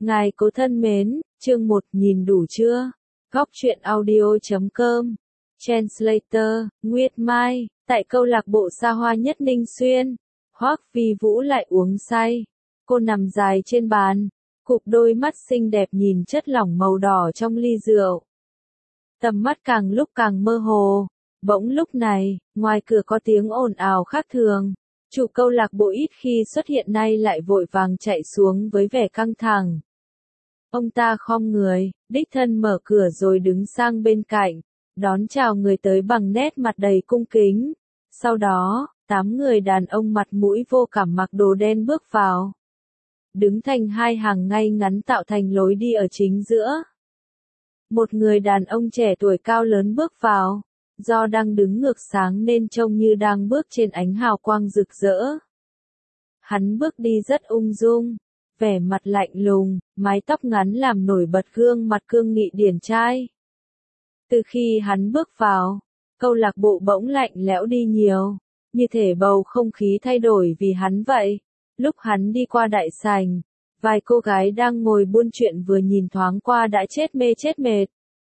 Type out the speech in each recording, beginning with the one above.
Ngài cố thân mến, chương 1 nhìn đủ chưa? Góc truyện audio.com. Translator, Nguyệt Mai, tại câu lạc bộ xa hoa nhất Ninh Xuyên. Hoắc Vi Vũ lại uống say. Cô nằm dài trên bàn, cụp đôi mắt xinh đẹp nhìn chất lỏng màu đỏ trong ly rượu. Tầm mắt càng lúc càng mơ hồ. Bỗng lúc này, ngoài cửa có tiếng ồn ào khác thường. Chủ câu lạc bộ ít khi xuất hiện nay lại vội vàng chạy xuống với vẻ căng thẳng. Ông ta khom người, đích thân mở cửa rồi đứng sang bên cạnh, đón chào người tới bằng nét mặt đầy cung kính. Sau đó, 8 người đàn ông mặt mũi vô cảm mặc đồ đen bước vào. Đứng thành hai hàng ngay ngắn tạo thành lối đi ở chính giữa. Một người đàn ông trẻ tuổi cao lớn bước vào. Do đang đứng ngược sáng nên trông như đang bước trên ánh hào quang rực rỡ. Hắn bước đi rất ung dung, vẻ mặt lạnh lùng, mái tóc ngắn làm nổi bật gương mặt cương nghị điển trai. Từ khi hắn bước vào, câu lạc bộ bỗng lạnh lẽo đi nhiều, như thể bầu không khí thay đổi vì hắn vậy. Lúc hắn đi qua đại sảnh, vài cô gái đang ngồi buôn chuyện vừa nhìn thoáng qua đã chết mê chết mệt.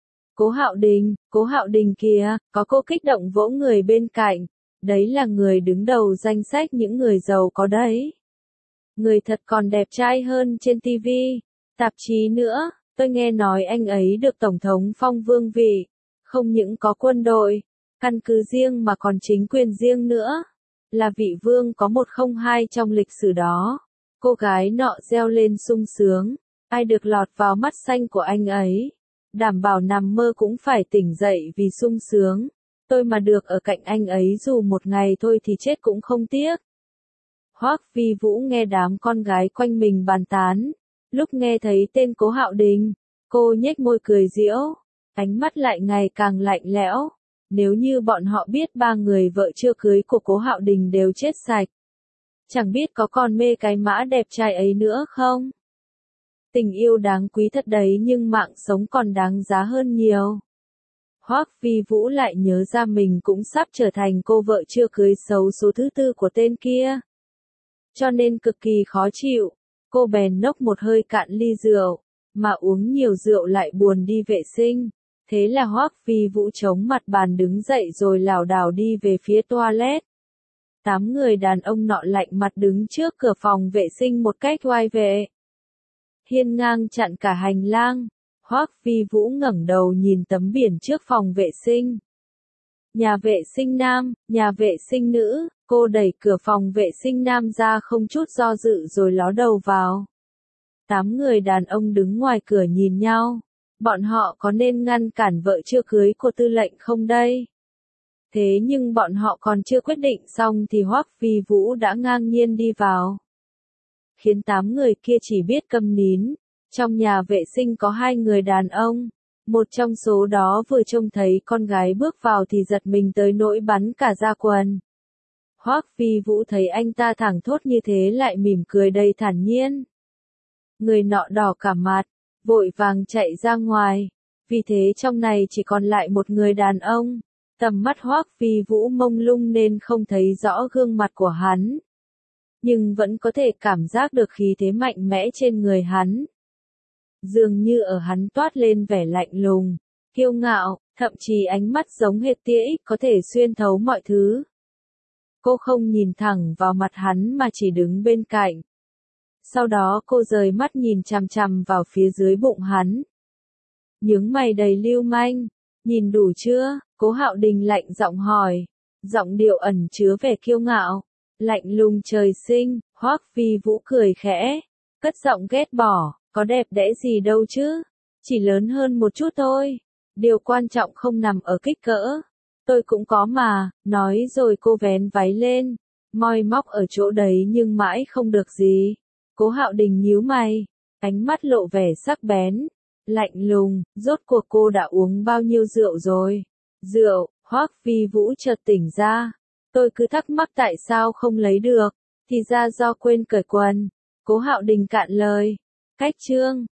Cố Hạo Đình kìa, có cô kích động vỗ người bên cạnh, đấy là người đứng đầu danh sách những người giàu có đấy. Người thật còn đẹp trai hơn trên TV, tạp chí nữa, tôi nghe nói anh ấy được Tổng thống phong vương vị, không những có quân đội, căn cứ riêng mà còn chính quyền riêng nữa, là vị vương có 102 trong lịch sử đó. Cô gái nọ reo lên sung sướng, ai được lọt vào mắt xanh của anh ấy. Đảm bảo nằm mơ cũng phải tỉnh dậy vì sung sướng. Tôi mà được ở cạnh anh ấy dù một ngày thôi thì chết cũng không tiếc. Hoắc Vi Vũ nghe đám con gái quanh mình bàn tán. Lúc nghe thấy tên Cố Hạo Đình, cô nhếch môi cười giễu, ánh mắt lại ngày càng lạnh lẽo. Nếu như bọn họ biết 3 người vợ chưa cưới của Cố Hạo Đình đều chết sạch, chẳng biết có còn mê cái mã đẹp trai ấy nữa không? Tình yêu đáng quý thật đấy nhưng mạng sống còn đáng giá hơn nhiều. Hoắc Vi Vũ lại nhớ ra mình cũng sắp trở thành cô vợ chưa cưới xấu số thứ 4 của tên kia. Cho nên cực kỳ khó chịu, cô bèn nốc một hơi cạn ly rượu, mà uống nhiều rượu lại buồn đi vệ sinh. Thế là Hoắc Vi Vũ chống mặt bàn đứng dậy rồi lảo đảo đi về phía toilet. 8 người đàn ông nọ lạnh mặt đứng trước cửa phòng vệ sinh một cách oai vệ. Hiên ngang chặn cả hành lang. Hoắc Vi Vũ ngẩng đầu nhìn tấm biển trước phòng vệ sinh. Nhà vệ sinh nam, nhà vệ sinh nữ, cô đẩy cửa phòng vệ sinh nam ra không chút do dự rồi ló đầu vào. 8 người đàn ông đứng ngoài cửa nhìn nhau. Bọn họ có nên ngăn cản vợ chưa cưới của tư lệnh không đây? Thế nhưng bọn họ còn chưa quyết định xong thì Hoắc Vi Vũ đã ngang nhiên đi vào. Khiến 8 người kia chỉ biết câm nín. Trong nhà vệ sinh có 2 người đàn ông. Một trong số đó vừa trông thấy con gái bước vào thì giật mình tới nỗi bắn cả ra quần. Hoắc Vi Vũ thấy anh ta thẳng thốt như thế lại mỉm cười đầy thản nhiên. Người nọ đỏ cả mặt, vội vàng chạy ra ngoài. Vì thế trong này chỉ còn lại một người đàn ông. Tầm mắt Hoắc Vi Vũ mông lung nên không thấy rõ gương mặt của hắn. Nhưng vẫn có thể cảm giác được khí thế mạnh mẽ trên người hắn. Dường như ở hắn toát lên vẻ lạnh lùng, kiêu ngạo, thậm chí ánh mắt giống hệt tia X có thể xuyên thấu mọi thứ. Cô không nhìn thẳng vào mặt hắn mà chỉ đứng bên cạnh. Sau đó cô rời mắt nhìn chằm chằm vào phía dưới bụng hắn. Nhướng mày đầy lưu manh, nhìn đủ chưa? Cố Hạo Đình lạnh giọng hỏi, giọng điệu ẩn chứa vẻ kiêu ngạo. Lạnh lùng trời sinh. Hoắc Vi Vũ cười khẽ, cất giọng ghét bỏ, có đẹp đẽ gì đâu chứ, chỉ lớn hơn một chút thôi, điều quan trọng không nằm ở kích cỡ, tôi cũng có mà, nói rồi cô vén váy lên, moi móc ở chỗ đấy nhưng mãi không được gì. Cố Hạo Đình nhíu mày, ánh mắt lộ vẻ sắc bén, lạnh lùng, rốt cuộc cô đã uống bao nhiêu rượu rồi? Rượu? Hoắc Vi Vũ chợt tỉnh ra. Tôi cứ thắc mắc tại sao không lấy được, thì ra do quên cởi quần. Cố Hạo Đình cạn lời. Cách chương